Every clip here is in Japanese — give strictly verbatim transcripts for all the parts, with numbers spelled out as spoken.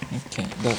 OK、どうぞ。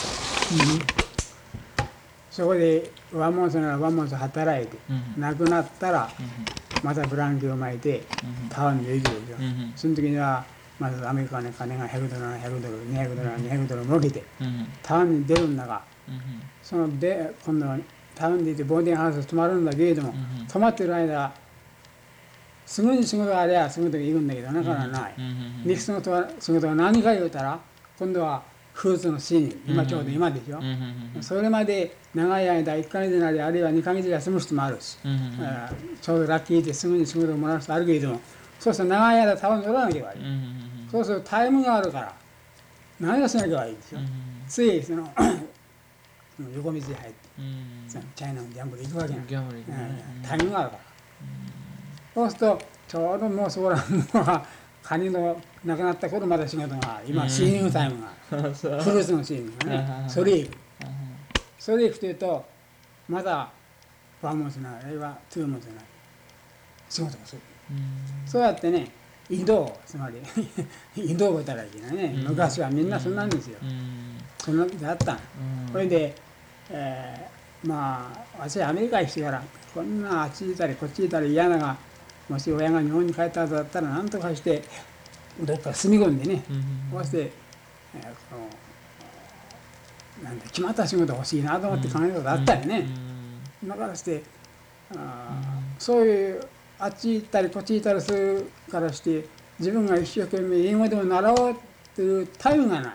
そこでワンモンスならワンモンス働いて、亡くなったらまたブランケを巻いてタワーに入れるでしょ。その時にはまずアメリカの金がひゃくドルならひゃくドル、にひゃくドルならにひゃくドル儲けてタワーに出るんだが、そので今度はタウンでいてボーディングハウス泊まるんだけれども、泊まってる間すぐに仕事がありゃすぐに行くんだけどなかなかない。ネクストの仕事は何か言うたら今度はフーツのシーン、今ちょうど今でしょ。それまで長い間いっかげつなりあるいはにかげつ休む人もあるし、ちょうどラッキーですぐに仕事をもらう人あるけれども、そうすると長い間タウンに乗らなきゃいけない。そうするとタイムがあるから何をしなきゃいけないんですよ。ついその横道に入って、チャイナのギャンブル行くわけない。タイムがあるから。そうするとちょうどもうそこらもうカニの亡くなった頃まだ仕事が今シーニングタイムがフルーツのシーニングがね、それへ行く。それへ行くというとまだワンモンスなあるいはツーモンスな仕事をする。そうやってね移動、つまり移動働きがね、昔はみんなそんなんですよ。そんなことあったん。それで、えー、まあ私はアメリカに来てからこんなあっちいたりこっちいたり嫌ながもし親が日本に帰った後だったら何とかしてどっか住み込んでね、こうして、えー、このなんだ決まった仕事欲しいなと思って考えたことあったよね。だからしてあそういうあっち行ったりこっち行ったりするからして自分が一生懸命英語でも習おうっていうタイムがない、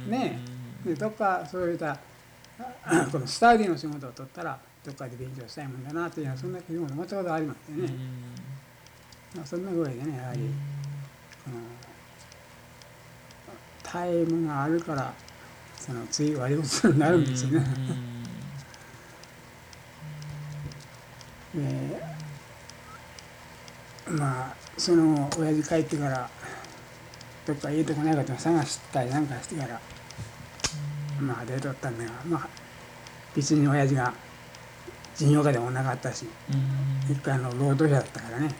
ね、でどっかそういったこのスタディの仕事を取ったらどっかで勉強したいもんだなというのはそんな気分を持ったことありますよね。そんなぐらいでねやはりこのタイムがあるからそのつい割り事になるんですよね。でまあその親父帰ってからどっかいいとこないかと探したりなんかしてからまあ出とったんだが、まあ別に親父が事業家でもなかったし、一回の労働者だったからね。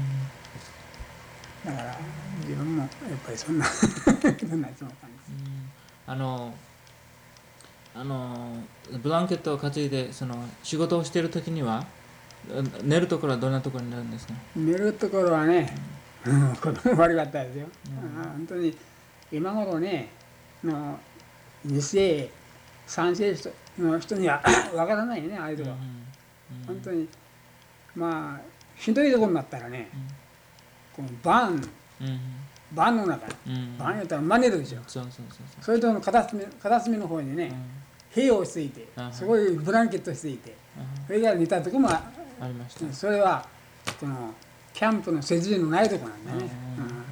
だから自分もやっぱりそんなそんなつもりなんです。 あのあのブランケットを担いでその仕事をしている時には寝るところはどんなところになるんですか？ 寝るところはね、うん、子供悪かったですよ。うん、本当に今頃ねのに世さん世の人にはわからないねああいうところ。本当にまあひどいところになったらね、このバン、バンの中、バンやったらマネるでしょ。それとの片隅片隅の方にね、塀をついて、そこにブランケットついて、それから寝たとこもありました。それはこのキャンプの設備のないとこなんだね。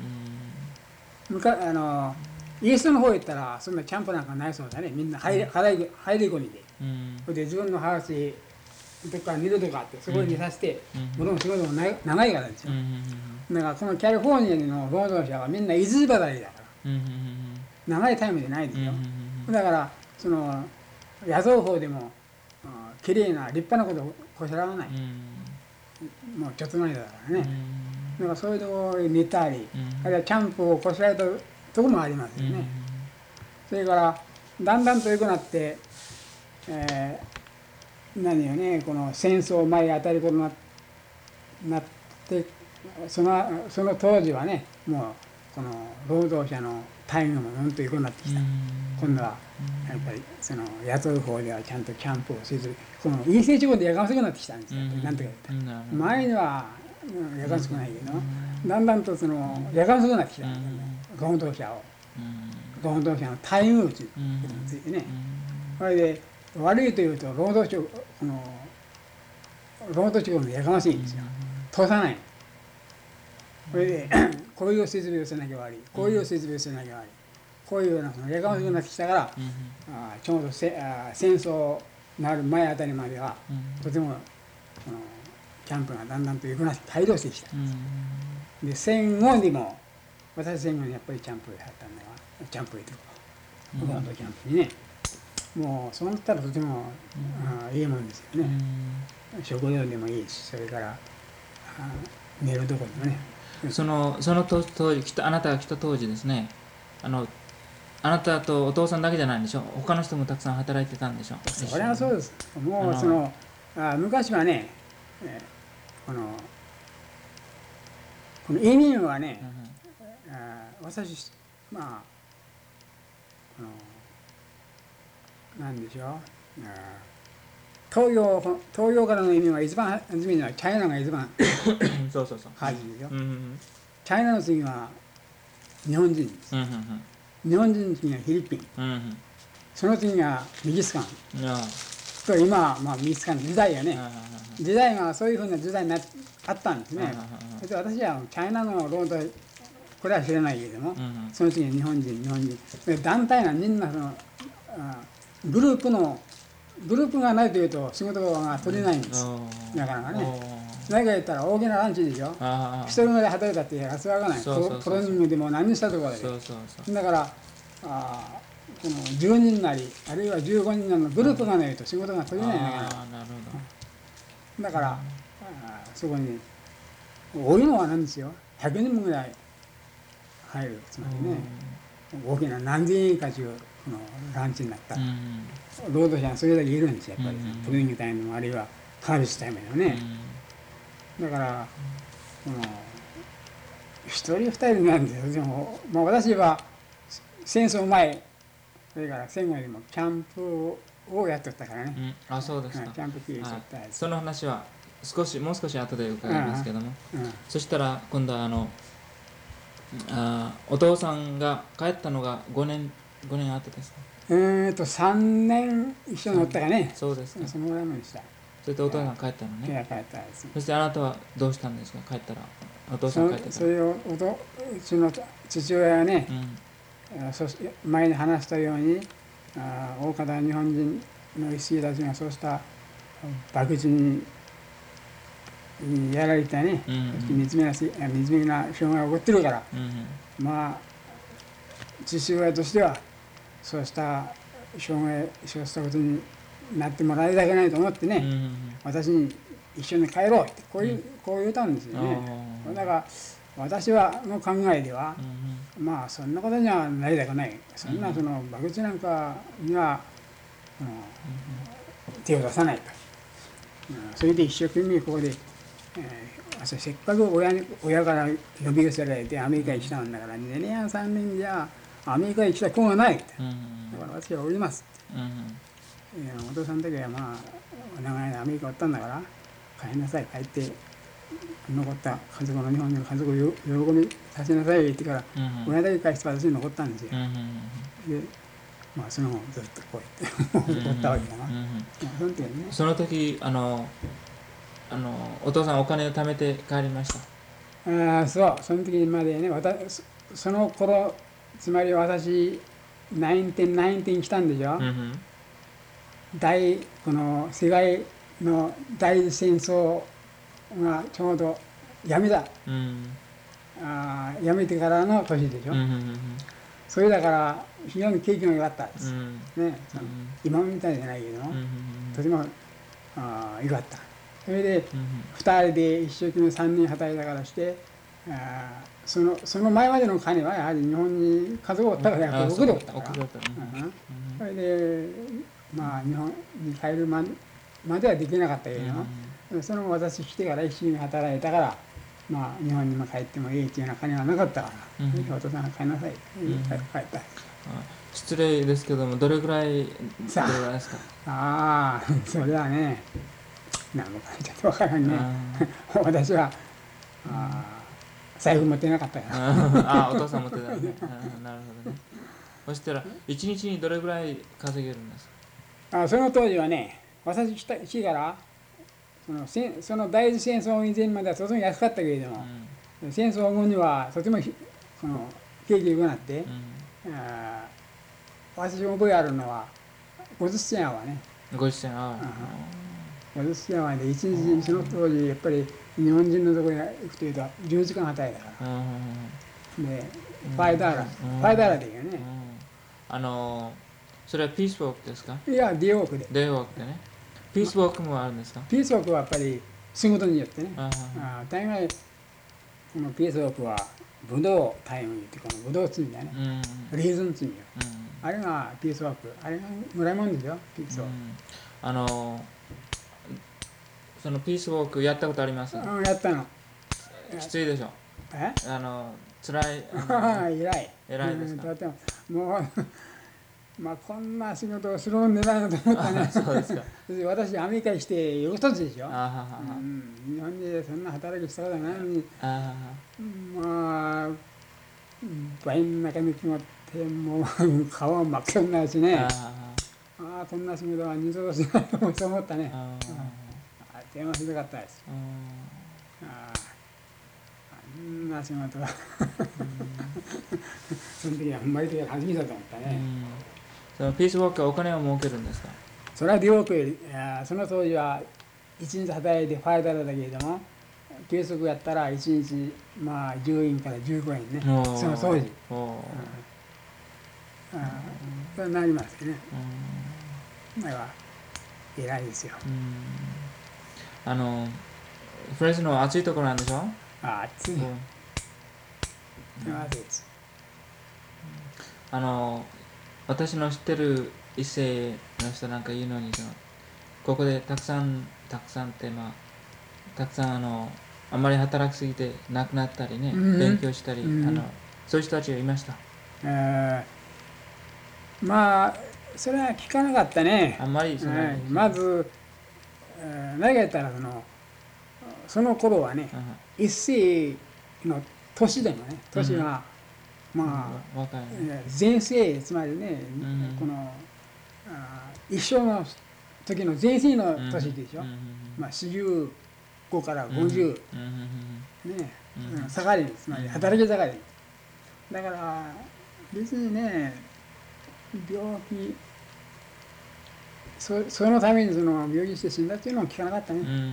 昔あのイエスの方行ったらそんなキャンプなんかないそうだね。みんな入り入り入り込みで、それで自分のハウスにどっか寝るとかあってそこに寝させて、ものの仕事も長いからですよ。だからこのキャリフォルニアの労働者はみんな居ずり働きだから、長いタイムでないですよ。だからその雇う方でもきれいな立派なことをこしらわない、もうちょっと前だからね。だからそういうところに寝たり、あるいはキャンプをこしらえたところもありますよね。それからだんだんと良くなって、えー、何よねこの戦争前あたり頃になってそのその当時はねもうこの労働者の待遇もうんと良くなってきた。今度はやっぱりその雇う方ではちゃんとキャンプをせずこの陰性地方でやかましくなってきたんですよ。なんとか言ったら前にはやかましくないけどだんだんとそのやかましくなってきた労働者を労働者の待遇ということについてね。それで悪いというと労働省この労働地方のやかましいんですよ。通さない。それでこういう設備をせなきゃ悪い、こういう設備をせなきゃ悪い、こういうようなそのやかましくなってきたから、うん、あちょうどせあ戦争になる前あたりまでは、うん、とてもそのキャンプがだんだんと良くなって帯同してきたんです。うん、で戦後にも私戦後にやっぱりキャンプをやったんだがキャンプへ行ってこうバンドキャンプにねもうそうなったらとても、うん、あいいもんですよね。うん、食料でもいいしそれからあ寝るとこでもね。 そのその当時来たあなたが来た当時ですねあのあなたとお父さんだけじゃないんでしょ。他の人もたくさん働いてたんでしょ。 それはそうです。もうそのあ昔はね、えー、このこの移民はね、うん、あ私まあこのなんでしょう。あ東洋東洋からの移民は一番初めにはチャイナが一番そうそうそう。 初めですよ。 うんうん、 チャイナの次は日本人です。うんうんうん、日本人の次はフィリピン。うんうん、その次がメキシカン。と今、まあ、メキシカンの時代やね。時代がそういうふうな時代になあったんですね。それで私はチャイナの労働、これは知らないけれども、うんうん、その次は日本人、日本人。で団体がみんなそのグループの、グループがないというと仕事が取れないんです。なかなかね。何か言ったら大きなランチでしょ。一人まで働いたって安らがない。プロニングでも何したところで。だからあこのじゅうにんなりあるいはじゅうごにんなりのグループがないと仕事が取れないんだから。だからあそこに多いのはなんですよ。ひゃくにんぐらい入る。つまりね大きな何千円かというこのランチになったら労働者がそれだけいるんですよ。やっぱりプロニングタイムもあるいはハーベストタイムのね。だから、この一人二人なんですよ。でも、まあ、私は戦争前、それから戦後でもキャンプをやってたからね。 うん、あ、そうですか。 キャンプ経営しちゃったやつ。 その話は少しもう少し後で伺いますけども、うんうん、そしたら今度はあのあお父さんが帰ったのがごねんごねん後ですか。 えーとさんねん一緒におったかね。 そうですか。 そのぐらいまでした。 それでお父さん帰ったのね。 いや帰ったです。 そしてあなたはどうしたんですか。帰ったらお父さん帰ってたら。 それをおとうちの父親はね、うん、そ前に話したようにあ大方日本人の一士たちがそうした博打にやられてね、うんうん、惨めな惨めな障害が起こってるから、うんうん、まあ父親としてはそうした障害そうしたことになってもらいたくないと思ってね、うんうん、私に一緒に帰ろうってこういう、うん、こう言ったんですよね。だから私はの考えでは、うんうん、まあそんなことにはなりたくない。そんなその博打なんかには、うんうん、手を出さないと。うん、それで一生懸命ここで、えー、せっかく 親, に親から呼び寄せられてアメリカに来たんだからにねんやさんねんじゃアメリカに来た子がないって、うんうん、だから私はおりますって、うんうん、いやお父さんだけはまあ長い間アメリカおったんだから帰りなさい帰って残った家族の日本の家族を喜びさせなさいって言ってから、うんうん、親だけ返して私に残ったんですよ、うんうん、でまあその後ずっとこうやっておったわけだな、うんうん、その時ねその時あのあのお父さんお金を貯めて帰りました。 ああそうその時までね私その頃つまり私きゅうじゅうきゅうに来たんでしょ、うんうん、大この世界の大戦争がちょうどやめた、うん、あやめてからの年でしょ、うんうんうん、それだから非常に景気が良かったです、うんね、その今みたいじゃないけども、うんうんうん、とてもあ良かった。それで、うん、ふたりで一生懸命さんにん働いたからしてあそのその前までの金はやはり日本に家族をおったからやっぱり送りおったから、それでまあ日本に帰るままではできなかったけれども、うん、その私来てから一緒に働いたからまあ日本にも帰ってもいいっていうような金はなかったから、うん、お父さんが帰りなさいって、うん、帰った。 失礼ですけどもどれぐらいどれぐらいですか。 ああそれはね何もかちょっと分からんね私はあ財布持ってなかったからああお父さん持ってたねなるほどね。そしたら一日にどれぐらい稼げるんですか。あその当時はね私来た来からその戦その第一次戦争以前まではとても安かったけれども、うん、戦争後にはとてもその景気良くなって、うん、あ私覚えあるのはごじゅっせんアワーね。 ごじゅっせんアワー、 ごじゅっせんアワーで一日その当時やっぱり日本人のところに行くというとじゅうじかん働いたから、うん、でファイダーラ、うん、ファイダーラでいいよね、うん、 あのそれはピースウォークですか。 いやデイウォークでデイウォークでね。ピースウォークもあるんですか。 ピースウォークはやっぱり仕事によってねあ大概このピースウォークはブドウタイムってこのブドウ摘みだね、 うん、 リーズン摘みよ、 うん、 あれがピースワーク、あれがもらいもんですよ、ピースワーク、 うん、あのそのピースウォークやったことあります？ うん、やったの。 きついでしょ？ えあの辛い。 偉い。 偉いですか？ うん、とてももうまあこんな仕事をするもんでないなと思ったね。 そうですか。 私アメリカに来てよくとつでしょ。 あははは、 うん、日本でそんな働きしたことないのに、 あまあ倍の中に決まってもう顔は真っ赤になるしね。ああこんな仕事は二度としないと思ったね。ああ電話ひどかったです。ああんな仕事はその時はほんまに初めてだと思ったね。 そのピースウォークはお金を儲けるんですか？ それは美容区より、その当時はいちにち働いてファイダーだけれども、ピースウォークやったらいちにちまあじゅうえんからじゅうごえんね、その当時。それになりますね。今は偉いですよ。 あのフレスノは暑いところなんでしょ？ あ暑い。暑いです。 あの私の知ってる異性の人なんか言うのに、ここでたくさんたくさんってまあたくさんあのあんまり働きすぎて亡くなったりね、うん、勉強したり、うん、あのそういう人たちがいました。 えー、まあそれは聞かなかったね。 あんまりその、えー、まず、えー、何が言ったらそのその頃はね、うん、一世の年でもね年が、うん、まあ、うん前世つまりね、うん、このあ一生の時の前世の年でしょ、うん、まあよんじゅうごからごじゅう、うん、ね、うん、盛りつまり働き盛りだから別にね病気 そ, そのためにその病気して死んだっていうのも聞かなかったね、うんうん、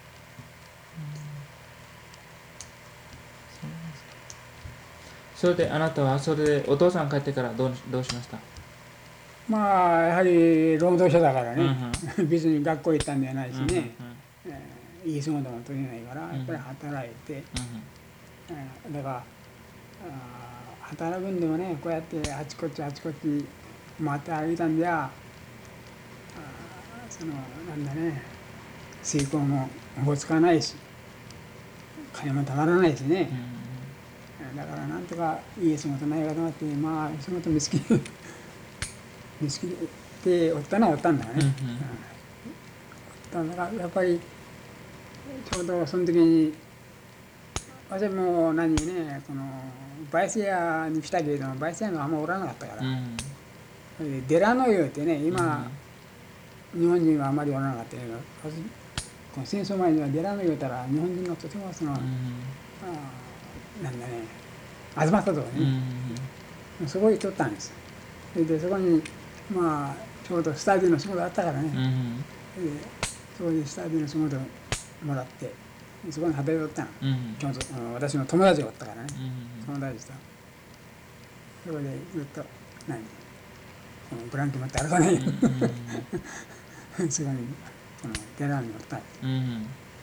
それであなたはそれでお父さん帰ってからどう、どうしました？ まあやはり労働者だからね、うん、別に学校行ったんじゃないしね、うんうんえー、いい仕事も取れないからやっぱり働いて、うんえー、だからあ働くんでもねこうやってあちこちあちこち回って歩いたんじゃあそのなんだね成功もおぼつかないし金もたまらないしね、うん、だからなんとかいい仕事ないかと思ってまあ仕事見つけ見つけておったのはおったんだよね、うんうん、だからやっぱりちょうどその時に私も何ねこのバイス屋に来たけれどもバイス屋があんまおらなかったから、うん、デラノイオってね今、うん、日本人はあまりおらなかったけどこの戦争前にはデラノイオったら日本人のとてもその、うん、あなんだね集まったとこね、うん、そこに取ったんですよ。でそこにまあちょうどスタディの仕事あったからね、うん、でそこでスタディの仕事をもらってそこに働いとったの、うん、私の友達がおったからね、うん、友達とそこでずっと何ブランケ持って歩かないよ、うん、そこにこの寺におったんです、うん、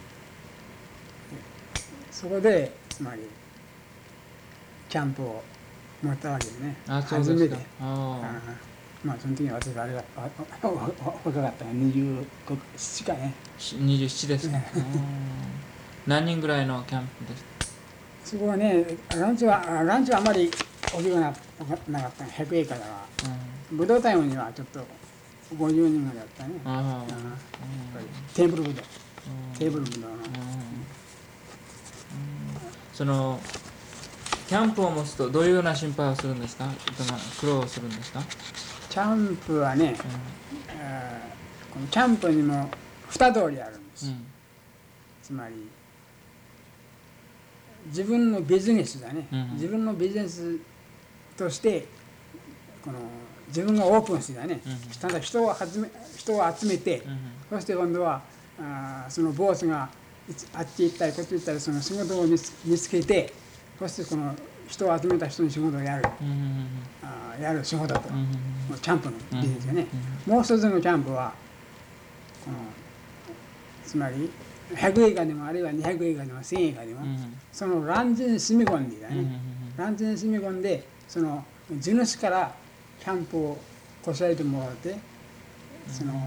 そこでつまりキャンプを持ったわけでね初めてあまあその時に私はあれが若かったがにじゅうななかねにじゅうななですか、ね、何人ぐらいのキャンプですか？ そこはねランチはランチはあまり大きくなかったひゃくエーカーだが、うん、ブドウタイムにはちょっとごじゅうにんぐらいだったね、あテーブルブドウ、テーブルブドウの、うん、 そのキャンプを持つとどういうような心配をするんですか？苦労をするんですか？ キャンプはね、うん、このキャンプにもに通りあるんです、うん、つまり自分のビジネスだね、うん、自分のビジネスとしてこの自分がオープンしてだね、うん、ただ人を集め、人を集めて、うん、そして今度はあそのボスがあっち行ったりこっち行ったりその仕事を見つ、見つけてそしてこの人を集めた人に仕事をやる、うん、あやる仕事と、うん、キャンプのビジネスよね、うん、もう一つのキャンプはこのつまりひゃくえいかでもあるいはにひゃくえいかでもせんえいかでも、そのランチに住み込んでだね、ランチに住み込んでその地主からキャンプをこしらえてもらってその、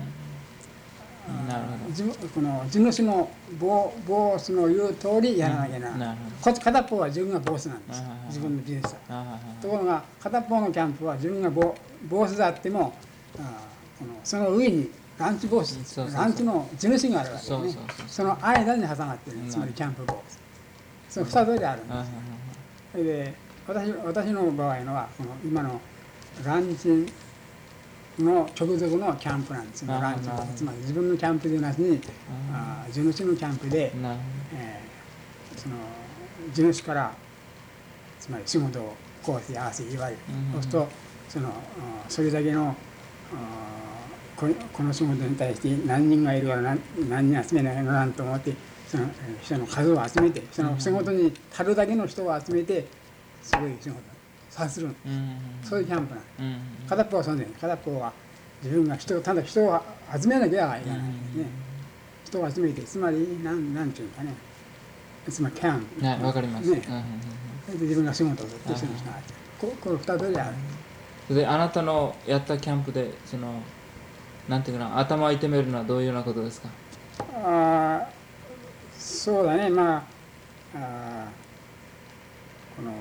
この地主のボボスの言う通りやらなきゃならない。こっち片方は自分がボスなんです、自分のビジネスは。ところが片方のキャンプは自分がボボスであってもあこのその上にランチボス、ランチの地主があるわけですね。その間に挟まってる、つまりキャンプボス。その二通りあるんです。それで私私の場合のはこの今のランチの直属のキャンプなんですよ。ランチつまり自分のキャンプでなしにあ地主のキャンプで、えー、その地主からつまり仕事をこうして合わせ言われる、そうするとそのそれだけのここの仕事に対して何人がいるから 何, 何人集めなきゃならんと思ってその人の数を集めてその仕事に足るだけの人を集めてすごい仕事さする、うん、そういうキャンプなん、うん、片っぽはそうね、片っぽは自分が人ただ人を集めなきゃいけないんですね、うん、人を集めてつまり何なんていうかねつまりキャンプね、わかります、ね、 それで自分が仕事をずっとするしかない、ここの二つである。 であなたのやったキャンプでそのなんていうかな頭を痛めるのはどういうようなことですか？ あそうだね、まあ、あこの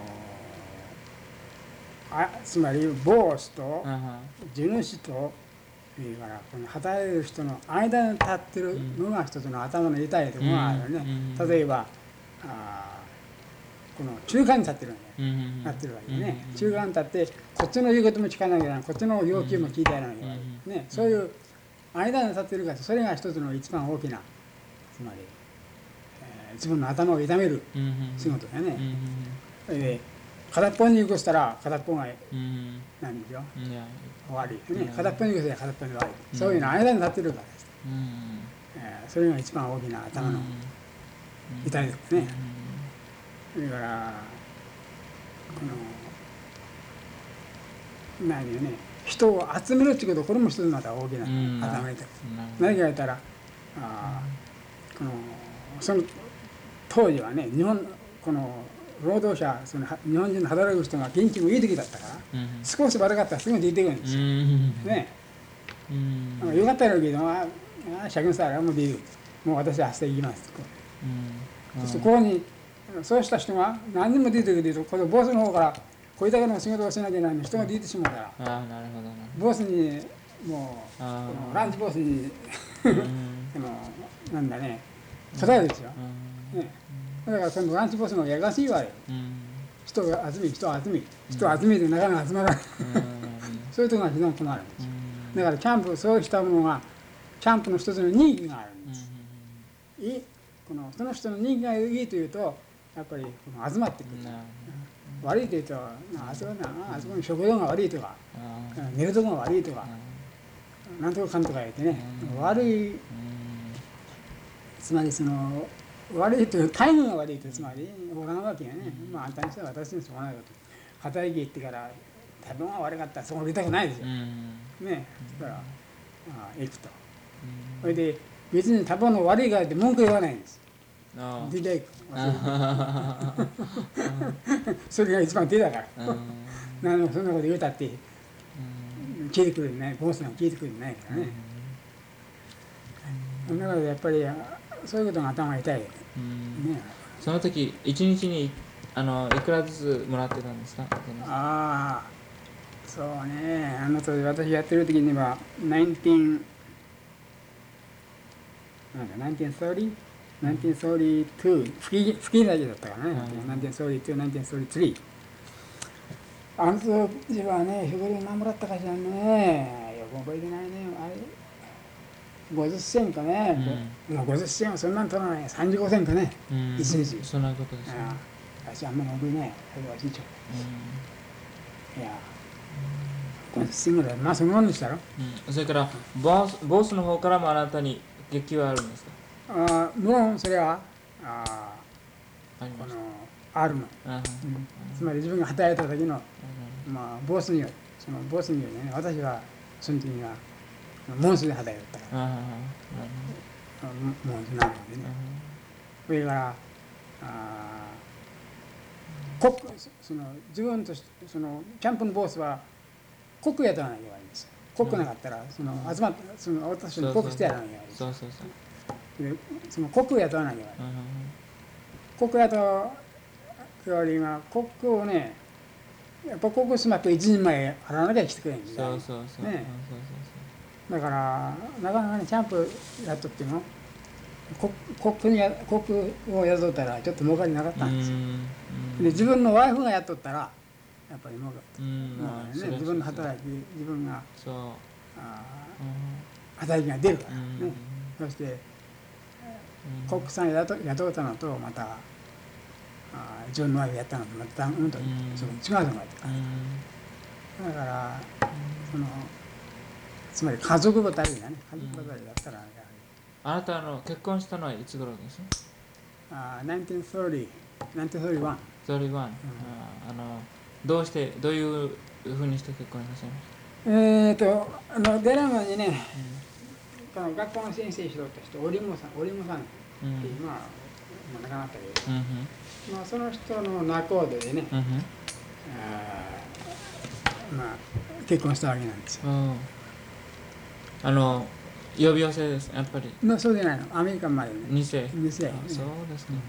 あつまりボスと地主といいからこの働いてる人の間に立ってるのが一つの頭の痛いところがあるね、うん、例えばあこの中間に立ってるわけ、うん、なってるわけね、うん、中間に立ってこっちの言うことも聞かなきゃならない、こっちの要求も聞いてやらなきゃならない、うんね、そういう間に立ってるからそれが一つの一番大きなつまり、えー、自分の頭を痛める仕事だよね、それで片っぽに行くしたら片っぽが何でしょ、うん、悪いですね、片っぽに行くしたら片っぽに悪い、うん、そういうの間に立ってるからです、うんえー、それが一番大きな頭の痛いですね、それからこの何でね人を集めるっていうことこれも一つまた大きな頭の痛い、うん、何か言ったらあこのその当時はね日本この労働者その日本人の働く人が元気もいい時だったから、うん、少し悪かったらすぐに出てくるんですよ、うん、ね、うん、よかったらけどああ借金したらもう出るもう私は明日行きますと、うん、そしてここにそうした人が何人も出てくるとこのボスの方からこれだけの仕事をしなきゃいけないの人が出てしまうから、あ、なるほどな、ボスにもうこのランチボスにこのなんだね答えるですよ、うんね、だから今度ランチボスのやがしいわよ、うん、人を集め人を集め人を集めてなかなか集まらない、うん、そういうところが非常に困るんですよ、うん、だからキャンプそうしたものがキャンプの一つの人気があるんです、うん、いこのその人の人気がいいというとやっぱりこの集まってくる、うん、悪いというとあそこなあそこに食堂が悪いとか、うん、寝るとこが悪いとか、うん、なんとかかんとか言ってね、うん、悪い、うん、つまりその悪いというタイムが悪いとつまりおらんわけやね、まああんたにしては私にしょうがないこと働き行ってから食べ物が悪かったらそこ降りたくないですよ、うん、ねだからあ行くと、うん、それで別に食べ物悪いからって文句言わないんです、出ていくそれが一番手だから何もそんなこと言うたって聞いてくれないボスが聞いてくれないからね、うん、だからやっぱりそういうことが頭が痛い、うんね、その時一日にあのいくらずつもらってたんですか？ ああそうね、あの当時私やってる時には19なんかナインティーンサーティーナインティーンサーティーツー月月だけだったからね、うん、ナインティーンサーティーツーナインティーンサーティースリーあの当時はね日頃何もらったかしらねよく覚えてないねあれごじゅっせんかね、うん、もうごじゅっせんはそんなん取らないさんじゅうごせんかね、うん、一日そんなことですね、 私あんまり覚えないそれは次長、うん、いやごじゅっせんぐらいまあそのもんでしたろ、 うん、それからボス、ボスの方からもあなたに月給はあるんですか？ あ無論それはああこのあるの、うん、つまり自分が働いた時の、まあ、ボスによるそのボスによるね私はその時にはモンスで働いたからもんなのでね、それからあ国その自分としてそのキャンプのボスは国やらなきゃいけないんですよ。国なかったらその集まってその私に国してやらなきゃいけないんですよ。 そうそうそうでその国を雇わなきゃいけない。国雇うよりは国をね、やっぱ国しまって一人前払わなきゃ来てくれんですよ。 そうそうそう。 ね。だからなかなかねキャンプやっとっても国国に国を雇ったらちょっと儲かりなかったんですよ。で自分のワイフがやっとったらやっぱり儲かった。ね、自分の働き自分がそうあ働きが出るからね。そして国産雇雇ったのとまたあ自分のワイフやったのとまたうんとその違うのがあったから。だからそのつまり家族ばたりだね。家族ばたりだったらあなたの結婚したのはいつ頃です？ ああ、せんきゅうひゃくさんじゅう、せんきゅうひゃくさんじゅういち。 さんじゅういち、うん、あのどうしてどういうふうにして結婚なさいました？ えっとあのデラマにね、うん、この学校の先生しろった人オリモさんオリモさんっていう、うん、まあ亡くなったけど、うん、まあその人の仲人でね、うん、あまあ結婚したわけなんですよ。 あの呼び寄せですやっぱり。 のそうじゃないのアメリカまでね。 二世。 二世。 そうですね。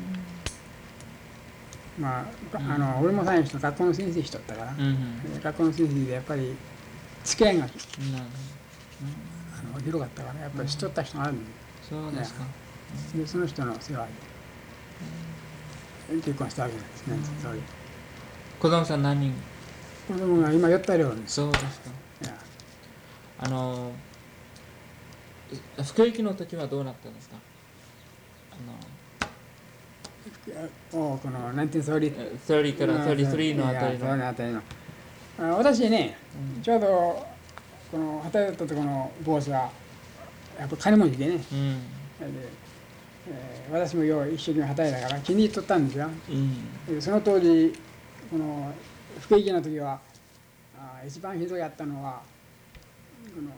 うん、まああの俺も最初学校の先生しとったから、うん、学校の先生でやっぱり付き合いが、うん、あの広かったからやっぱりしとった人があるんで、 そうですか。 でその人の世話で結婚したわけなんですね。それ子供さん何人？ 子供が今よったように。 そうですか。あの服役の時はどうなったんですか？ あのおこのせんきゅうひゃくさんじゅうさんじゅうからさんじゅうさんのあたりの。 あたりの私ね、うん、ちょうどこの働いたところのボスはやっぱ金持ちでね、うん、で、えー、私もよう一生懸命働いたから気に入っとったんですよ。うん、でその当時この服役の時はあ一番ひどかったのはこの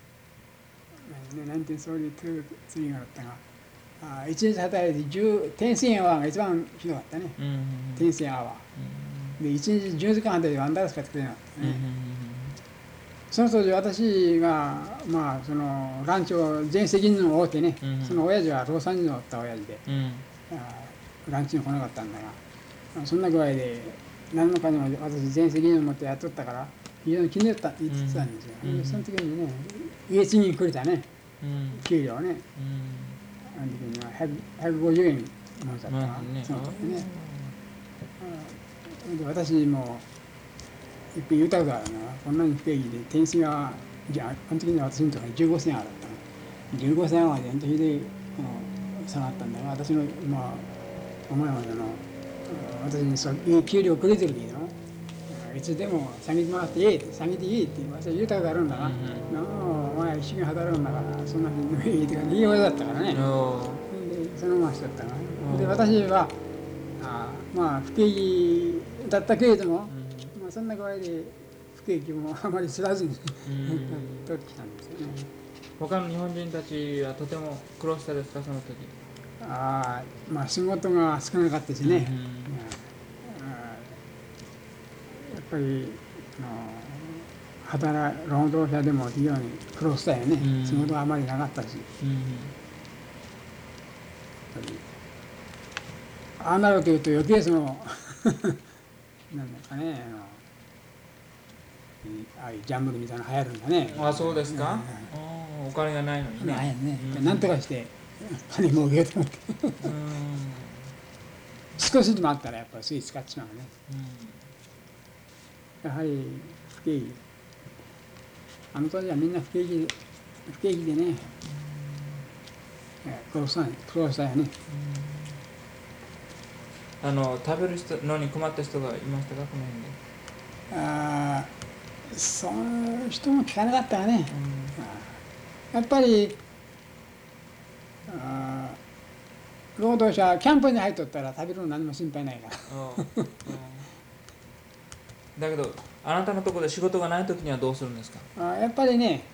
せんきゅうひゃくさんじゅうに、次があったが、あ一日働いてじゅう、天水アワーが一番ひどかったね。うんうんうん、天水アワー。で、一日じゅうじかん働いてワンダース買ってくれなかったね。うんうんうん、その当時私が、まあ、そのランチを全責任を負ってね、うんうん、その親父は労災に乗った親父で、うん、ランチに来なかったんだが、そんな具合で、何のかにも私全責任を持ってやっとったから、非常に気に入った言ってたんですよ。うんうん、でその時にね、家賃にくれたね、うん、給料ね、うん、あの時にはひゃくごじゅうえんもらったかな、まあね、その時ね。で私もいっぺん言うたことあるな、こんなに不景気で、天使が、じゃあ、あの時には私のところにじゅうごせんあるんだな。じゅうごせんは全然ひどい下がったんだが、私の、まあ、お前はあの、私にそういう給料くれてるけど、いつでも下げてもらっていいって、下げていいって私は言うたことあるんだが、うん、お前一生懸命働くんだから、そんなふうにいいって言い方だったからね。でそのまましちゃったから。で、私は、あまあ、不景気だったけれども、うん、まあ、そんな具合で不景気もあまり知らずに取ってきたんですよね。 他の日本人たちはとても苦労したですか、その時？ あまあ、仕事が少なかったしね。うん、やっぱり働労働者でも非常に苦労したよね、うん、仕事があまりなかったし、うん、やっぱりああなるというと余計そのなんだかね、ああいうギャンブルみたいなの流行るんだね。 あ、そうですか。お, お金がないのにね。 ないね、うん、なんとかして金儲けようと思って少しでもあったらやっぱりつい使っちまうね、うん、やはり不景気、あの当時はみんな不景気不景気でね、苦労した苦労したよね、 うん、あの食べる人のに困った人がいましたか、この辺で？ あその人も聞かなかったわね、うん、やっぱりあ労働者キャンプに入っとったら食べるの何も心配ないから、うん、 だけどあなたのところで仕事がない時にはどうするんですか？ あやっぱりね、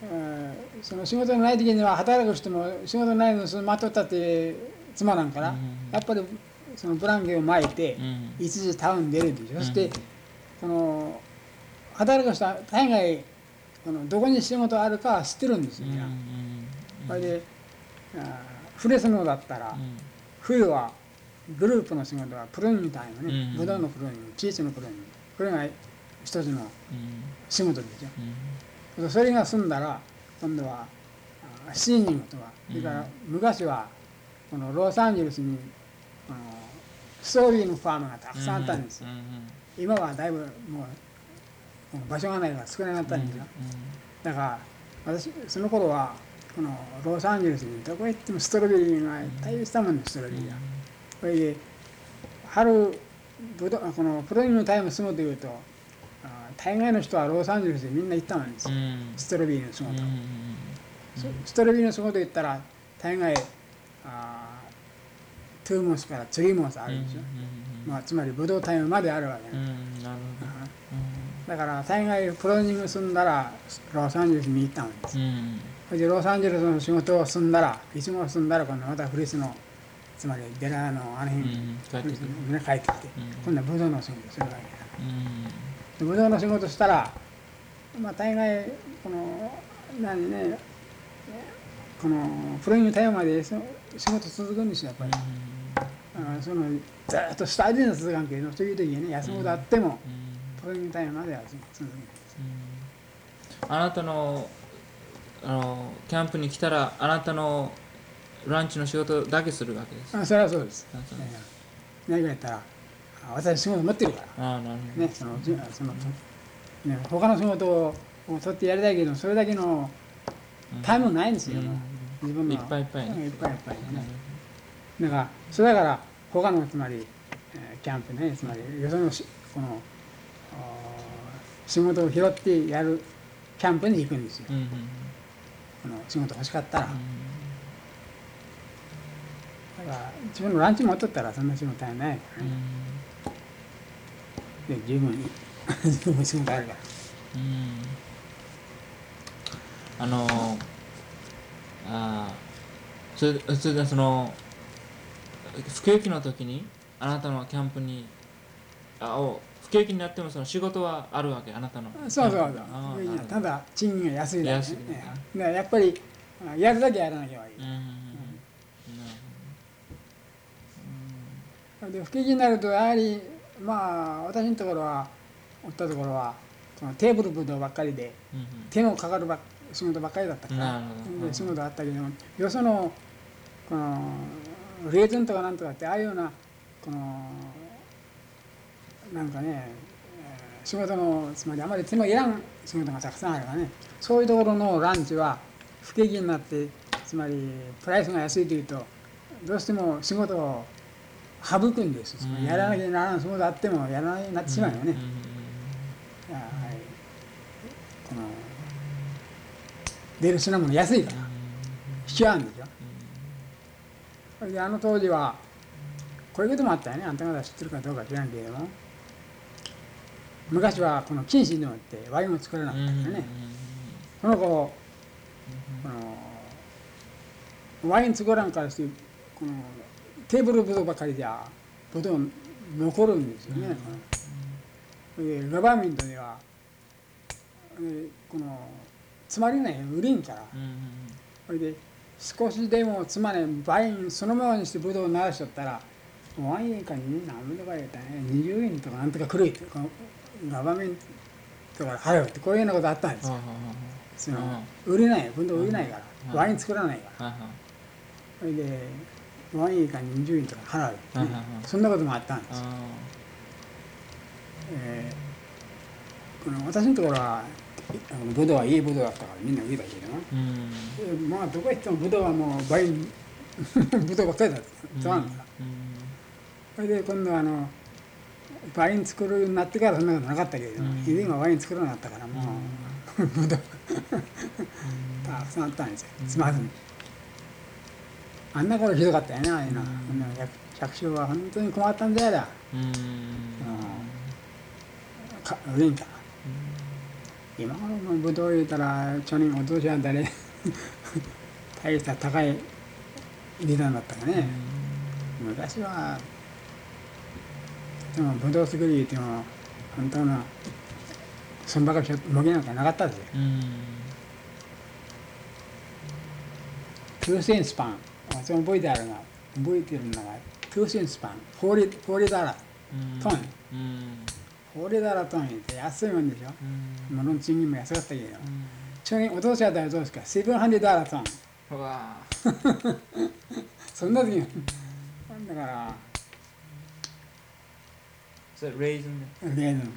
その仕事のない時には働く人も仕事のないのを待っとったってつまらんから、うん、やっぱりそのブランケを巻いて、うん、一時タウンに出るでしょ、うん、そしてこの働く人は大概このどこに仕事あるかは知ってるんですよ、うんうん、それでフレスノだったら、うん、冬はグループの仕事はプルーニングタイムね、うん、ブドウのプルーニング、チーズのプルーニング、これが一つの仕事ですよ、うん、それが済んだら今度はシーニングとか、それから昔はこのロサンゼルスにこのストロベリーのファームがたくさんあったんですよ、うんうん、今はだいぶもう場所がないから少なくなったんですよ、うんうん、だから私その頃はこのロサンゼルスにどこへ行ってもストロベリーが大変したもんです、ストロベリーが、うん、それで春ブドこのプロニングタイム住むというと大概の人はロサンゼルスでみんな行ったもんですよ、うん、ストロベリーの仕事、うんうん、ストロベリーの仕事行ったら大概あトゥーモスからスリーモスあるんですよ、うんうん、まあ、つまりブドウタイムまであるわけね、うん、なるほど、うん、だから大概プロニング住んだらロサンゼルスに行ったんです、うん、それでロサンゼルスの仕事を済んだらいちご済んだら今度またフリスのつまりデラのあの辺に、うん、帰ってきて、ね、帰ってきて、うん、今度はブドウの仕事するわけだ、うん、ブドウの仕事したらまあ大概この何ねこのプロニングタイムまで仕事続くんですよやっぱり、うん、そのずっと下地の続かんけどそういう時にね休むことあっても、うん、プロニングタイムまでは続くんです、 うん、あなたのあのキャンプに来たらあなたのランチの仕事だけするわけです。 あ、それはそうです。何かやったら私仕事持ってるから。あ、なるほど。ね、そのそのね他の仕事を取ってやりたいけどそれだけのタイムないんですよ。うん、自分のいっぱいいっぱい、ね、 いっぱいいっぱいね。だからそれだから他のつまりキャンプねつまりよそのこの仕事を拾ってやるキャンプに行くんですよ。うんうん、この仕事欲しかったら。うん、だから自分のランチ持っとったらそんな仕事はないからね、うん、で十分に十分仕事あるから、うん、 あのあそれそれでその不景気の時にあなたのキャンプにあお不景気になってもその仕事はあるわけあなたのそうそうそう、ただ賃金が安いだけ、ね、ね、やっぱりやるだけやらなきゃいい、うんうん、で不景気になるとやはりまあ私のところはおったところはそのテーブルブドウばっかりで、うんうん、手のかかるば仕事ばっかりだったから、で仕事あったけどもよそのこのレーズンとかなんとかってああいうようなこのなんかね仕事のつまりあまり手のいらん仕事がたくさんあるからねそういうところのランチは不景気になってつまりプライスが安いというとどうしても仕事を省くんです、うん、やらなきゃならん仕事あってもやらなくなってしまうよね、うんうん、はい、この出る品物安いから引き合うんでしょ、それであの当時はこういうこともあったよねあんた方知ってるかどうか知らんけれども昔はこの金糸によってワインを作らなかったんだよね、その頃このワイン作らんからしてこのテーブルブドウばかりじゃブドウ残るんですよね、うんうん、でラバーミントではこのつまりない売れんから、それで少しでもつまりワインそのままにしてブドウを流しとったらワインかに何分とか言ったらねにじゅうえんとかなんとかくれってラバーミントから払うってこういうようなことあったんですよ、その売れないブドウ売れないからワイン作らないからそれでワインかにじゅうえんとか払うってねそんなこともあったんですよ、えー、この私のところはブドウはいいブドウだったからみんな売れたけどな、うん、まあどこ行ってもブドウはもうワインブドウばっかりだったつまんから、それで今度はあのワイン作るようになってからそんなことなかったけど、うん、今ワイン作るようになったからもう、うん、ブドウたくさんあったんですよ、うん、つまずにあんな頃ひどかったよねああいうの、うん、百姓は本当に困ったんだよだ、うん、か売れんから、 今頃のブドウ言うたら去年お年は誰大した高い値段だったかね。昔はでもブドウ作り言っても本当のそんばかりもげなんかなかったですよ。きゅうせんスパン、それ覚えてあるな、覚えてるのがきゅうせんスパン、フォーリ、フォーリダラトン、フォーリダラトンって安いもんでしょ。物の賃金も安かったけど、ちなみにお父さんだったらどうですか、セブンハンデダラトン。うわそんな時だから。 それレーズンね。 レーズン。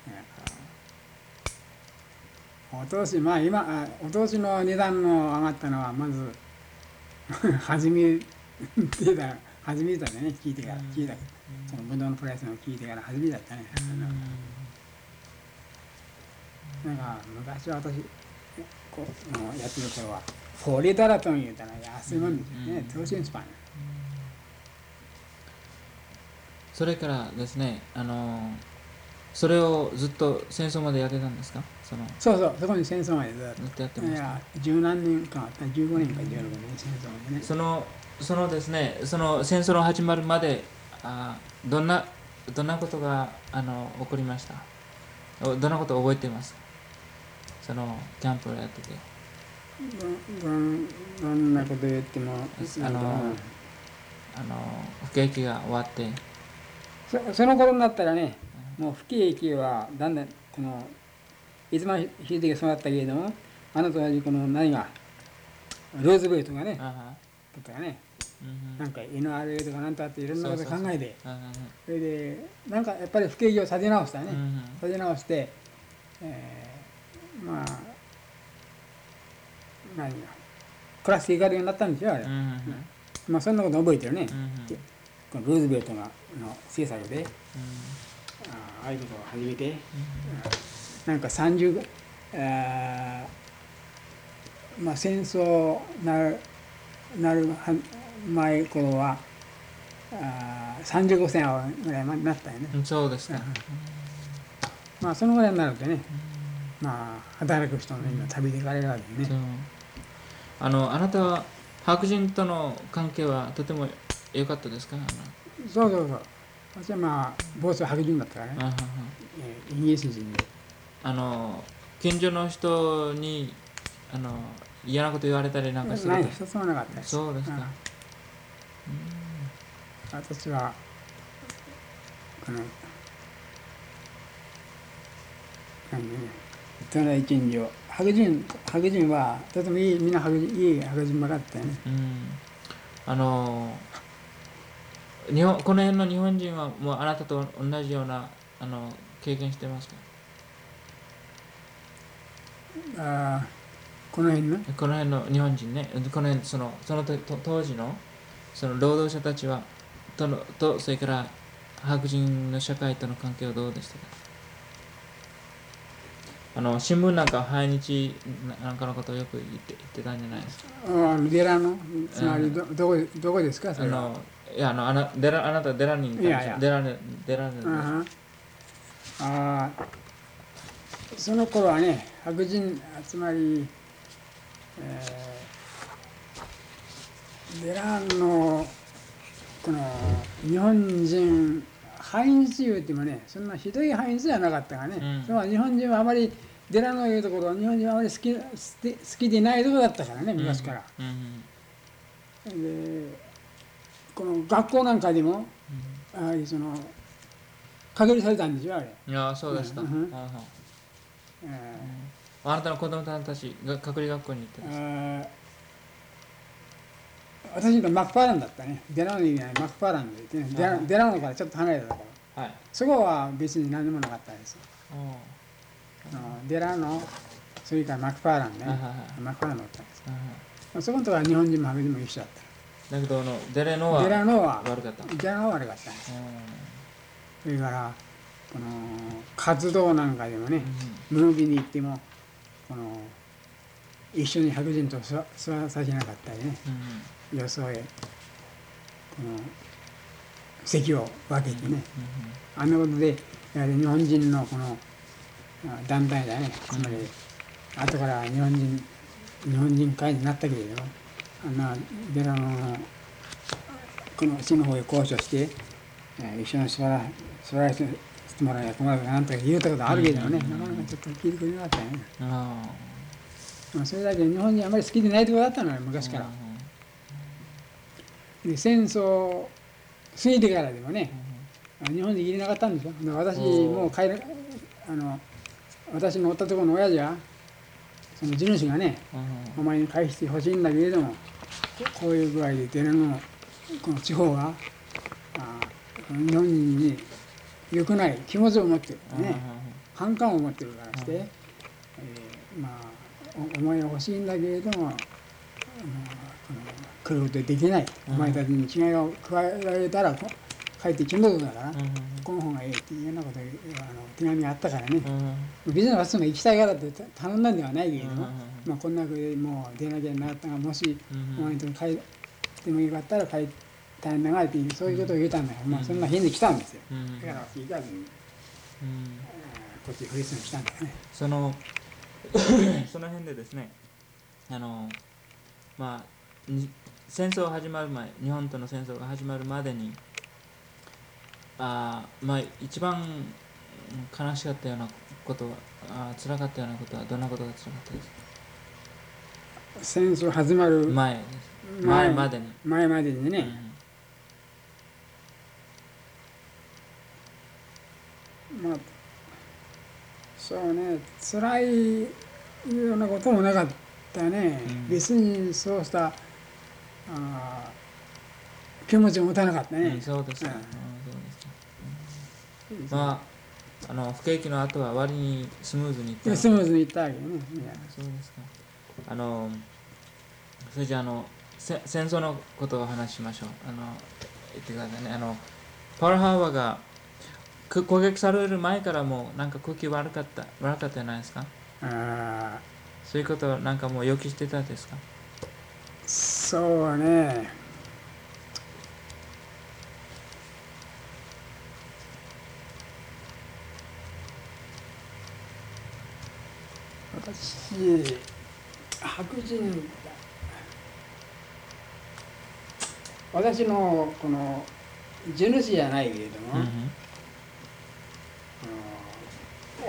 お年、まあ今、お年の値段の上がったのはまず初めてだ、初めてだね、聞いてから、聞いた、そのブドウのプライスの聞いてから初めてだったね。なんか昔私こうやってる頃はフォーリダラトン言うたら安いもんですよね、トーシンスパン。 それからですね、あのそれをずっと戦争までやってたんですか？そのそうそう、そこに戦争までずっとやってました。いや、 十何年間あった、じゅうごねんかじゅうろくねん戦争までね。 そのそのですね、その戦争の始まるまで、あどんなどんなことがあの起こりました？どんなことを覚えていますか？そのキャンプをやってて。 ど, ど, どんなこと言ってもあの、あの不景気が終わって。 そ, その頃になったらね、もう不景気はだんだんこのいつまで日付がそうだったけれども、あの当時この何がローズベルトがね、だったかね、なんか エヌアールエー とかなんとかっていろんなこと考えて、それでなんかやっぱり不景気を立て直したね、立て直して、えー、まあ何が暮らしていかれるようになったんですよあれ。まあそんなこと覚えてるね。このルーズベルトがの政策で、ああいうことを始めて、なんかさんじゅう、あまあ戦争なるなる前頃はあさんじゅうごせんぐらいになったよね。 そうですか。 まあそのぐらいになるとね、まあ働く人のみんな旅で行かれるわけね。 あのあなたは白人との関係はとても良かったですか？ そうそうそう。私はまあボスは白人だったからね。イギリス人で。 あの近所の人にあの嫌なこと言われたりなんかする？ ない、一つもなかったです。 そうですか。 私はこの何ね、隣近所白人白人はとてもいい、みんな白人いい白人ばかったよね。 うん、あの日本この辺の日本人はもうあなたと同じようなあの経験してますか？ あこの辺のこの辺の日本人ね、この辺そのそのと当時のその労働者たちはとのとそれから白人の社会との関係はどうでしたか？あの新聞なんか毎日なんかのことをよく言って言ってたんじゃないですか？ あ寺のつまりど、うん、どこどこですかそれは？ あのいやあのあな寺あなた寺にいやいや寺に寺にああその頃はね白人つまり、えー、寺のこの日本人排日言うてもねそんなひどい排日じゃなかったがね、うん、それは日本人はあまり寺のいうところ日本人はあまり好き好きでないところだったからね昔から、うんうん、でこの学校なんかでも、うん、あその隔離されたんですよあれ。 いやそうですか、うんうんえー、あなたの子供たちが隔離学校に行ってます。 私のマクファーランだったね。デラノにいないマクファーランでいて、ね、デラデラノからちょっと離れたところ、はい、そこは別に何でもなかったです。デラノ、それからマクファーランね、マクファーランだったんです。そこのところは日本人も白人も一緒だった。 だけどのデラノはデラノは悪かった。 デラノは悪かったんです。それからこの活動なんかでもね、ムービーに行ってもこの一緒に白人と座らさせなかったりね。よそへこの席を分けてね、うんうん、あんなことでやはり日本人のこの団体だね、つまり、うん、後から日本人日本人会になったけれども、あんなベラのこの市の方へ交渉して、一緒に座ら座らせてもらえば困るかなんとか言うたことあるけどね、なかなかちょっと聞いてくれなかったよね。あまあそれだけ日本人あまり好きでないところだったのよ、昔から。で戦争過ぎてからでもね、日本に入れなかったんですよ。私もう帰るあの私のおったところの親父はその地主がね、お前に返してほしいんだけれども、こういう具合で出るのこの地方があ日本人に良くない気持ちを持ってるね、反感を持ってるからして、えー、まあお前が欲しいんだけれども、来ることできない、お前たちに違いを加えられたら帰って気の毒だから、この方がいいっていうようなことあの手紙があったからね、ビジネスが行きたいからって頼んだんではないけれども、まあ、こんなふうにもう出なきゃなったが、もしお前と帰ってもよかったら帰大変長いっていう、そういうことを言うたんだよ。まあそんな返事来たんですよ。だから聞いたずに、こっちフリスにしたんだよね。 そのその辺でですね、あのまあ戦争が始まる前、日本との戦争が始まるまでに、あまあ一番悲しかったようなことは、あ辛かったようなことはどんなことが辛かったですか？ 戦争始まる前です。前までに。 前までにね。うん、まあそうね、辛いようなこともなかったね。うん、別にそうしたあ気持ちを持たなかったね。 うん、そうですか。まああの不景気の後は割にスムーズにいった。 スムーズにいったわけね。 そうですか。あのそれじゃあの戦争のことを話しましょう。あの言ってくださいね。あのパールハーバーが攻撃される前からもうなんか空気悪かった悪かったじゃないですか。あそういうことをなんかもう予期してたんですか？ そうね。私白人私のこの地主じゃないけれども、うん、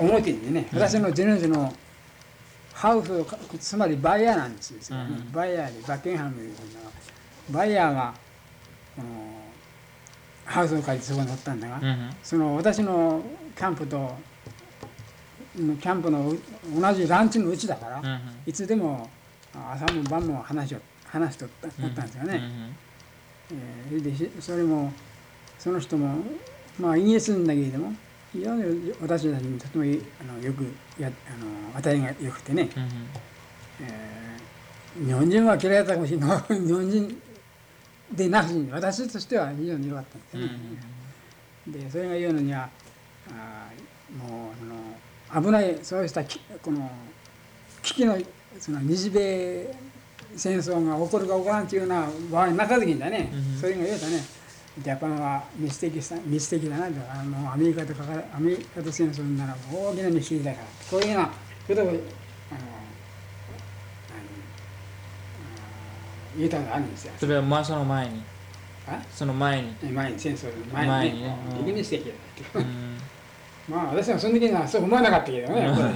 表にね、私の地主のハウス、つまりバイヤーなんですよ、ね、うん、バイヤーでバッケンハムというバイヤーがこのハウスを借りてそこにおったんだが、うん、その私のキャンプとキャンプの同じランチのうちだから、うん、いつでも朝も晩も話を話しとったんですよね。うんうんえー、でそれもその人もまあイギリスんだけれども非常に私たちにとてもあのよくやあの与えがよくてね、うんえー、日本人は嫌いだったかもしれない日本人でなしに私としては非常に良かったんですよね。うん、でそれが言うのにはあもうあの危ないそうしたこの危機のその日米戦争が起こるか起こらんというような場合に中的だね、うん、それが言うとねジャパンはミステキミステキだなとあのアメリカとかかアメリカと戦争になら大きなミステキだからこういうようなことをあの言うたことあるんですよ。 それはまあその前にその前に前に戦争の前にね前にね大きなミステキだって、うんまあ私はその時にはそう思わなかったけどね、やっぱり。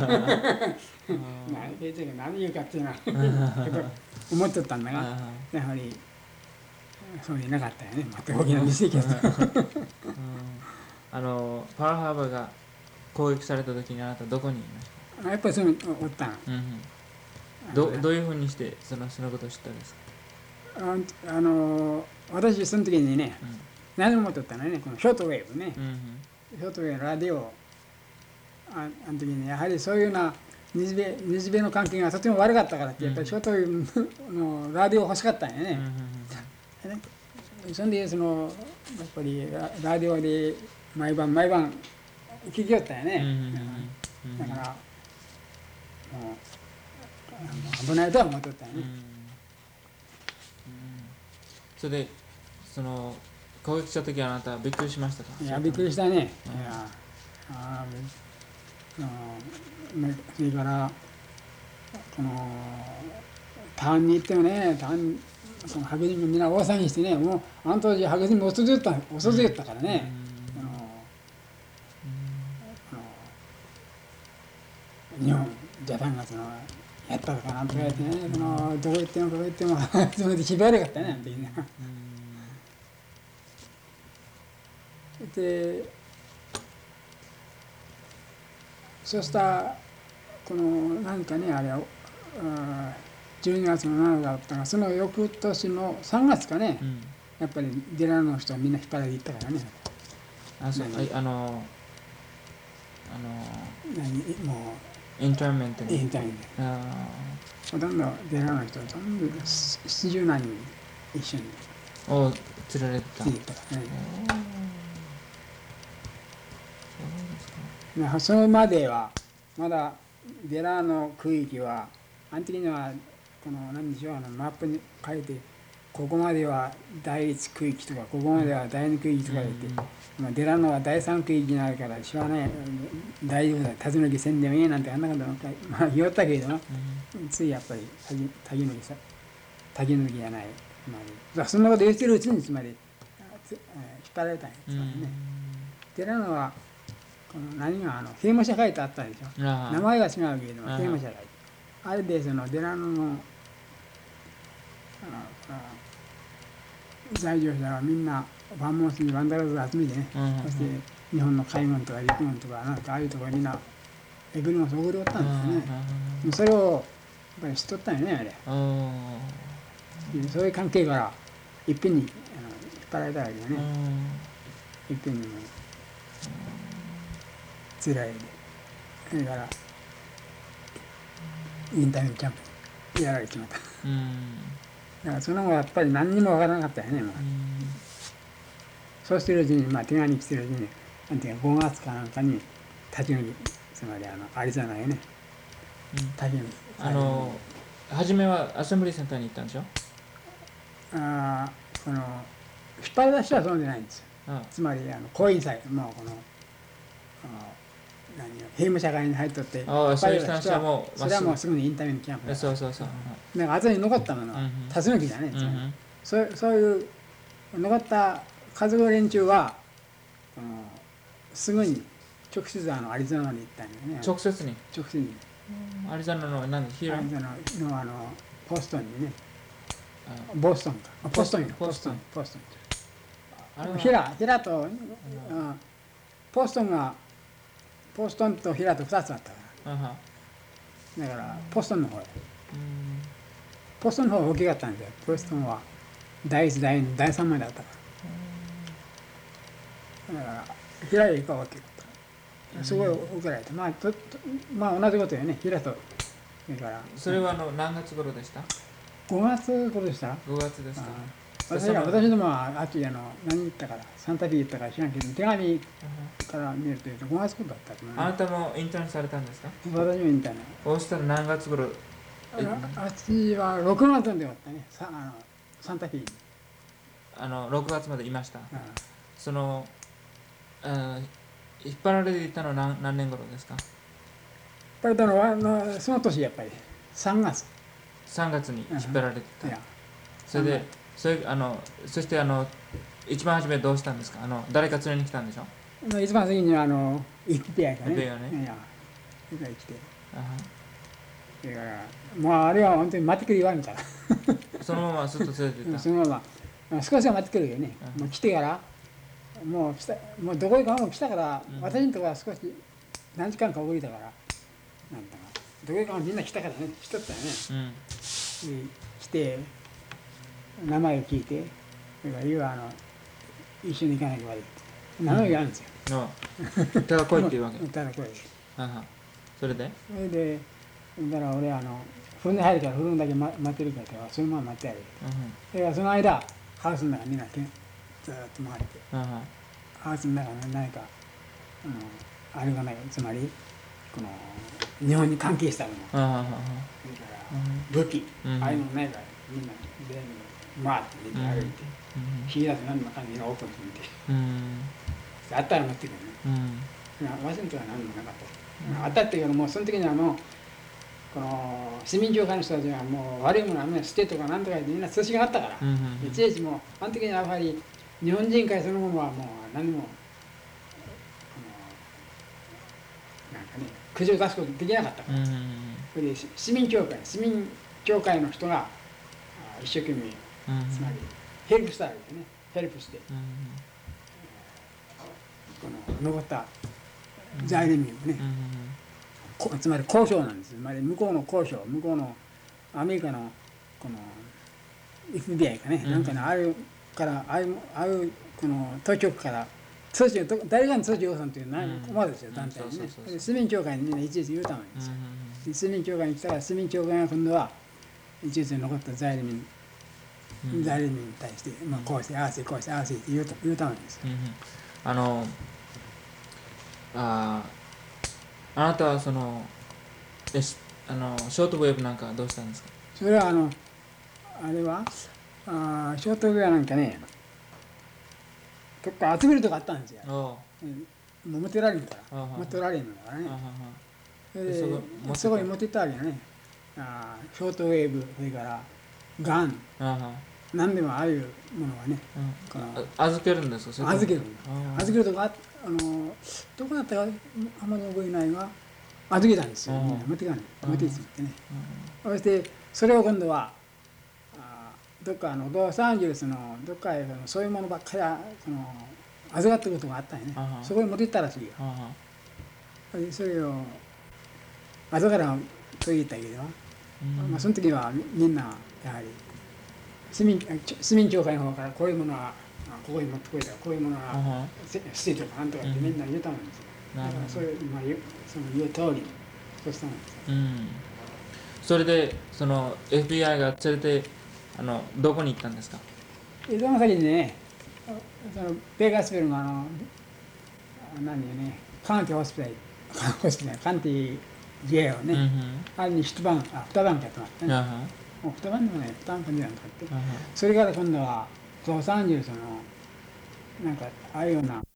何何言うかっていうのは思っとったんだが、やはりそういうなかったよね、全く大きなミステイクだった。 あのパールハーバーが攻撃された時にあなたどこにいました？ やっぱりそのおったん。うんうん、どどういうふうにしてそのそのことを知ったんですか？ ああの私その時にね、うん、何を思っとったのね、このショートウェーブね、うんうん、ショートウェーブラディオああの時にやはりそういうような日米日米の関係がとても悪かったからってやっぱりショートウェーブのラディオ欲しかったんやね。そんでそのやっぱり ラ, ラディオで毎晩毎晩聞きよったんやね。だからもう危ないとは思っとったんやね。 それでその攻撃した時はあなたびっくりしましたか？ いやびっくりしたね。いやあそれからこのタウンに行ってもね、タウンその白人がみんな大騒ぎしてね、もうあの当時白人も訪れた訪れたからね、あのあの日本ジャパンがそのやったとかなんとか言ってね、そのどこ行ってもどこ行ってもそれでひばりかったね、あの時ね。で、そうしたこの何かね、あれはじゅうにがつのなのかだったが、その翌年のさんがつかね、うん、やっぱりデラの人はみんな引っ張られていったからね。 あ、そう、あの、あの、 何もう、インターメントに。 インターメント。あほとんどデラの人はほとんどななじゅうなんにん一緒に。 お釣られた。 釣れたからね。そうですか。それまでは、まだデラの区域は、あの時には、この何でしょう、あのマップに書いて、ここまでは第一区域とか、ここまでは第二区域とか言って、まあ、デラのは第三区域になるから、しょうがない、大丈夫だ、立ち退きせんでもいいなんてあんなことなんか、まあ、言おったけれども、うん、ついやっぱり立ち退きさ、立ち退きじゃない、まあ、そんなこと言ってるうちに、つまり、引っ張られたんですからね。デラのは、この何があの刑務所会ってあったでしょ。名前は違うけれども、刑務所会。あれでそのデラノの在住者はみんなバンモスにバンダラズを集めてね、そして日本の海軍とか陸軍とかなんかああいうところにみんなエグリモス送りおったんですよね。それをやっぱり知っとったんよね、あれ。そういう関係からいっぺんにあの引っ張られたわけだね。いっぺんにもつらいで、それからインターネットキャンプやられてしまった。うん、だからその後やっぱり何にもわからなかったよね。まあ、うん、そうしてるうちに、まあ、手紙来てるうちに、なんていうかごがつかなんかに立ち退き、つまりあのアリゾナへね、 うん、立ち退き。あの初めはアセンブリーセンターに行ったんでしょ。 あこの引っ張り出しはそうじゃないんですよ。ああつまりあの行員祭、もうこの何刑務社会に入っとって、 そういう人はもうそれはもうすぐにインターネットキャンプだ。 そうそうそう。 なんか後に残ったものは立ち退きだね。うん、そうそういう残った数の連中はあのすぐに直接あのアリゾナに行ったんだよね。 直接に。 直接に。 アリゾナの何？ヒーロー？ アリゾナのあのボストンにね。ボストンか。ボストンよ。ボストン。ボストン。ヒラヒラと、うん、ボストンがポストンとヒラとふたつあったから、だからポストンの方へ、ポストンの方が大きかったんですよ。ポストンはだいいち、だいに、だいさんまであったから、だからヒラよりかは大きかった。すごい受けられた。まあとまあ同じことよね、ヒラと。 だからそれはあの何月頃でした？ ごがつ頃でした。 ごがつですか。 私は私どもはあっちあの何言ったからサンタフィー行ったから知らんけど、手紙から見るとごがつ頃だったと思う、ね。 あなたもインターンされたんですか？ 私もインターン。 そうしたら何月頃？ あっちはろくがつでおったね。さあのサンタフィーに。 あのろくがつまでいました。そのあ引っ張られていたのは 何, 何年頃ですか？ 引っ張られたのはのその年やっぱりさんがつ。 さんがつに引っ張られてた。うんそれで、それあのそしてあの一番初めどうしたんですか？あの誰か連れに来たんでしょ？ 一番次にはあの一ペアかね。 一ペアね。 いや、一ペア来て。それからまああれは本当に待ってくれ言わんから。 そのままずっと連れてった。 そのまま少しは待ってくれるよね。もう来てからもう来たもうどこへかも来たから、うん、私のところは少し何時間か遅れたからなんだかどこへかもみんな来たからね来とったよね。うん、来て。名前を聞いて、それから言うはあの一緒に行かないと悪いって名前を言わんですよ。 うん、ただ来いって言うわけ。 ただ来い。 それで？ それで、だから俺あの風呂に入るから風呂だけ待ってるからそのまま待ってやる。それからその間ハウスの中みんなずっと回って、ハウスの中の何かあのあれがないつまりこの日本に関係したもの、それから武器、ああいうのないからみんな全部。まあって歩いて、ヒーラーと何の感じのオープンしてみて、あったら持ってくるね。ワシントンは何もなかった。 あったっていうのもその時にはもうこの市民協会の人たちはもう悪いものはみんな捨てとかなんとか言ってみんな通信があったから、いちいちもうあの時にはやはり日本人会そのものはもう何もなんかね苦情を出すことできなかったから、それで市民協会市民協会の人が一生懸命、つまりヘルプしたわけでね、ヘルプして、この残った財連民をね、つまり交渉なんですよ。つまり向こうの交渉、向こうのアメリカのこの エフビーアイ かね、なんかね、ああいうからああいうああいうこの当局から通知を誰が通知要素っていうのはないまですよ、団体にね。市民協会にみんないちいち言うためですよ。市民協会に来たら市民協会が今度はいちいち残った財連民、財連民に対して、まあ、こうしてああしてこうしてああしてって言う言うためですよ。 あのああなたはそのえあのショートウェーブなんかどうしたんですか？ それはあのあれはあショートウェーブなんかね、どっか集めるとこあったんですよ。もう持ってられんから持ってられんのからね。それでそこに持ってったわけね。あショートウェーブ、それからガン、何でもああいうものはね、 預けるんですか？ 預けるんだ。預けるとかあのどこだったかあんまり覚えないが預けたんですよ。持っていかない、持っていってね。そしてそれを今度はどっかあのロサンゼルスのどっかへそういうものばっかりその預かったことがあったんやね。そこに持っていったらしいよ。それを後からそう言ったけど、まあその時はみんなやはり市民市民協会の方からこういうものはここに持ってこいとかこういうものは捨てとかなんとかってみんな言うたんですよ。だからそういうまあその言う通りそうしたんですよ。 それでその エフビーアイ が連れてあのどこに行ったんですか？ その先にね、そのベーガースベルのあの何よね、カウンティホスピタル、ホスピタル、カウンティジェイをね、あれに一晩、あ、二晩かやってましたね。もう二晩でもね、二晩かじゃなくて、それから今度はロサンゼルスのなんかああいうような